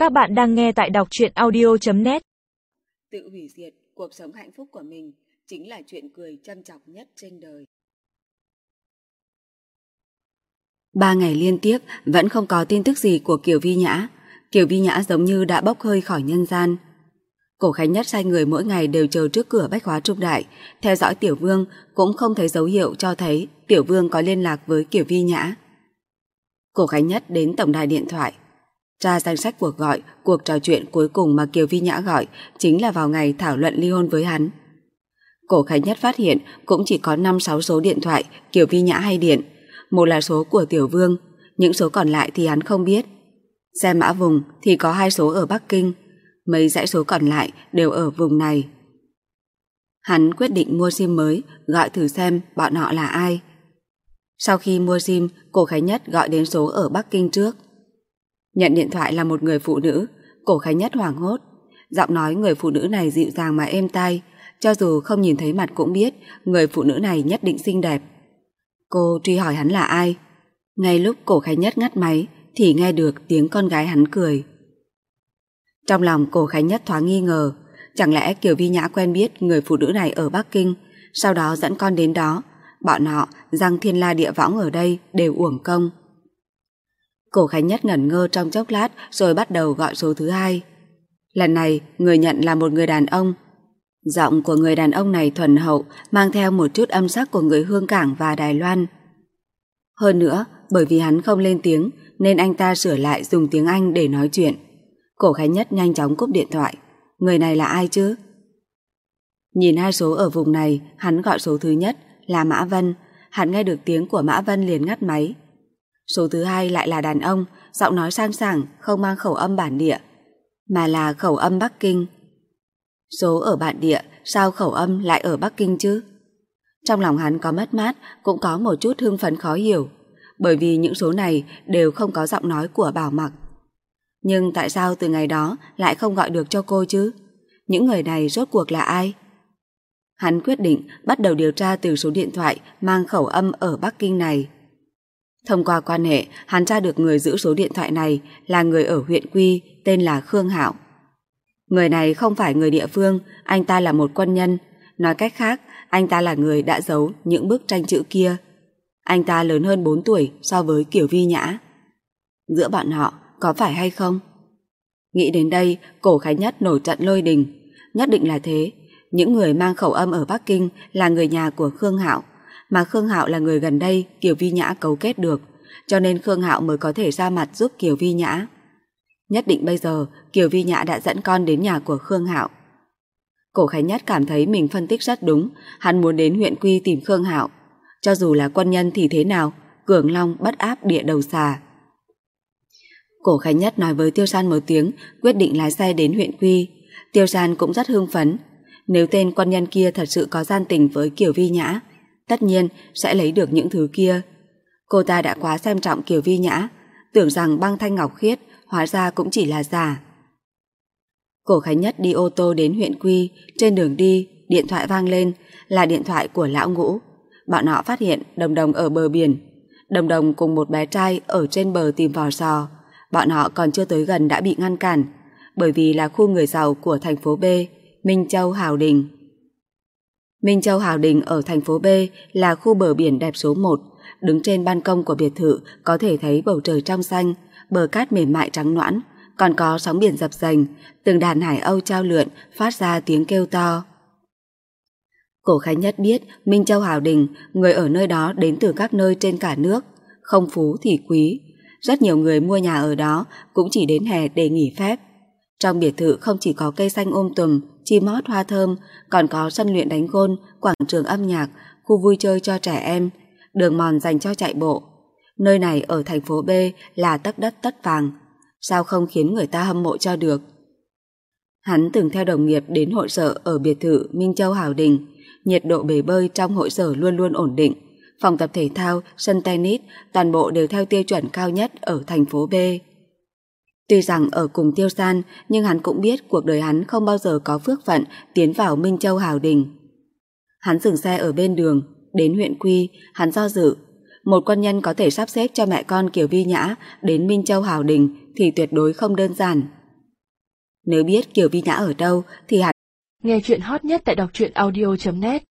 Các bạn đang nghe tại đọc truyện audio.net. Tự hủy diệt cuộc sống hạnh phúc của mình chính là chuyện cười châm chọc nhất trên đời. 3 ngày liên tiếp vẫn không có tin tức gì của Kiều Vi Nhã. Kiều Vi Nhã giống như đã bốc hơi khỏi nhân gian. Cổ Khánh Nhất sai người mỗi ngày đều chờ trước cửa Bách Hóa Trung Đại, theo dõi Tiểu Vương, cũng không thấy dấu hiệu cho thấy Tiểu Vương có liên lạc với Kiều Vi Nhã. Cổ Khánh Nhất đến tổng đài điện thoại, tra danh sách cuộc gọi. Cuộc trò chuyện cuối cùng mà Kiều Vi Nhã gọi chính là vào ngày thảo luận ly hôn với hắn. Cổ Khánh Nhất phát hiện cũng chỉ có 5-6 số điện thoại Kiều Vi Nhã hay điện. Một là số của Tiểu Vương, những số còn lại thì hắn không biết. Xem mã vùng thì có 2 số ở Bắc Kinh, mấy dãy số còn lại đều ở vùng này. Hắn quyết định mua SIM mới, gọi thử xem bọn họ là ai. Sau khi mua SIM, Cổ Khánh Nhất gọi đến số ở Bắc Kinh trước. Nhận điện thoại là một người phụ nữ. Cổ Khánh Nhất hoảng hốt. Giọng nói người phụ nữ này dịu dàng mà êm tai, cho dù không nhìn thấy mặt cũng biết người phụ nữ này nhất định xinh đẹp. Cô truy hỏi hắn là ai. Ngay lúc Cổ Khánh Nhất ngắt máy thì nghe được tiếng con gái hắn cười. Trong lòng Cổ Khánh Nhất thoáng nghi ngờ, chẳng lẽ Kiều Vi Nhã quen biết người phụ nữ này ở Bắc Kinh, sau đó dẫn con đến đó, bọn họ răng thiên la địa võng ở đây đều uổng công. Cổ Khánh Nhất ngẩn ngơ trong chốc lát rồi bắt đầu gọi số thứ 2. Lần này người nhận là một người đàn ông. Giọng của người đàn ông này thuần hậu, mang theo một chút âm sắc của người Hương Cảng và Đài Loan. Hơn nữa, bởi vì hắn không lên tiếng nên anh ta sửa lại dùng tiếng Anh để nói chuyện. Cổ Khánh Nhất nhanh chóng cúp điện thoại. Người này là ai chứ? Nhìn 2 số ở vùng này, hắn gọi số thứ nhất là Mã Vân. Hắn nghe được tiếng của Mã Vân liền ngắt máy. Số thứ 2 lại là đàn ông, giọng nói sang sảng, không mang khẩu âm bản địa, mà là khẩu âm Bắc Kinh. Số ở bản địa, sao khẩu âm lại ở Bắc Kinh chứ? Trong lòng hắn có mất mát, cũng có một chút hưng phấn khó hiểu, bởi vì những số này đều không có giọng nói của Bảo Mặc. Nhưng tại sao từ ngày đó lại không gọi được cho cô chứ? Những người này rốt cuộc là ai? Hắn quyết định bắt đầu điều tra từ số điện thoại mang khẩu âm ở Bắc Kinh này. Thông qua quan hệ, hắn tra được người giữ số điện thoại này là người ở huyện Quy, tên là Khương Hạo. Người này không phải người địa phương, anh ta là một quân nhân. Nói cách khác, anh ta là người đã giấu những bức tranh chữ kia. Anh ta lớn hơn 4 tuổi so với Kiều Vi Nhã. Giữa bọn họ có phải hay không? Nghĩ đến đây, Cổ Khánh Nhất nổi trận lôi đình. Nhất định là thế. Những người mang khẩu âm ở Bắc Kinh là người nhà của Khương Hạo, mà Khương Hạo là người gần đây Kiều Vi Nhã cấu kết được, cho nên Khương Hạo mới có thể ra mặt giúp Kiều Vi Nhã. Nhất định bây giờ Kiều Vi Nhã đã dẫn con đến nhà của Khương Hạo. Cổ Khánh Nhất cảm thấy mình phân tích rất đúng. Hắn muốn đến huyện Quy tìm Khương Hạo. Cho dù là quân nhân thì thế nào, cường long bất áp địa đầu xà. Cổ Khánh Nhất nói với Tiêu San một tiếng, quyết định lái xe đến huyện Quy. Tiêu San cũng rất hưng phấn. Nếu tên quân nhân kia thật sự có gian tình với Kiều Vi Nhã, tất nhiên sẽ lấy được những thứ kia. Cô ta đã quá xem trọng Kiều Vi Nhã, tưởng rằng băng thanh ngọc khiết, hóa ra cũng chỉ là giả. Cổ Khánh Nhất đi ô tô đến huyện Quy. Trên đường đi, điện thoại vang lên, là điện thoại của Lão Ngũ. Bọn họ phát hiện Đồng Đồng ở bờ biển. Đồng Đồng cùng một bé trai ở trên bờ tìm vò sò. Bọn họ còn chưa tới gần đã bị ngăn cản, bởi vì là khu người giàu của thành phố B, Minh Châu Hào Đình. Minh Châu Hào Đình ở thành phố B là khu bờ biển đẹp số 1. Đứng trên ban công của biệt thự có thể thấy bầu trời trong xanh, bờ cát mềm mại trắng nõn, còn có sóng biển dập dềnh, từng đàn hải âu chao lượn phát ra tiếng kêu to. Cổ Khánh Nhất biết Minh Châu Hào Đình, người ở nơi đó đến từ các nơi trên cả nước, không phú thì quý. Rất nhiều người mua nhà ở đó cũng chỉ đến hè để nghỉ phép. Trong biệt thự không chỉ có cây xanh tùm, chim hót hoa thơm, còn có sân luyện đánh gôn, quảng trường âm nhạc, khu vui chơi cho trẻ em, đường mòn dành cho chạy bộ. Nơi này ở thành phố B là tấc đất tất vàng, sao không khiến người ta hâm mộ cho được. Hắn từng theo đồng nghiệp đến hội sở ở biệt thự Minh Châu Hào Đình. Nhiệt độ bể bơi trong hội sở luôn luôn ổn định, phòng tập thể thao, sân tennis, toàn bộ đều theo tiêu chuẩn cao nhất ở thành phố B. Tuy rằng ở cùng Tiêu San, nhưng hắn cũng biết cuộc đời hắn không bao giờ có phước phận tiến vào Minh Châu Hào Đình. Hắn dừng xe ở bên đường, đến huyện Quy, hắn do dự. Một quân nhân có thể sắp xếp cho mẹ con Kiều Vi Nhã đến Minh Châu Hào Đình thì tuyệt đối không đơn giản. Nếu biết Kiều Vi Nhã ở đâu thì hẳn. Nghe chuyện hot nhất tại đọc truyện audio.net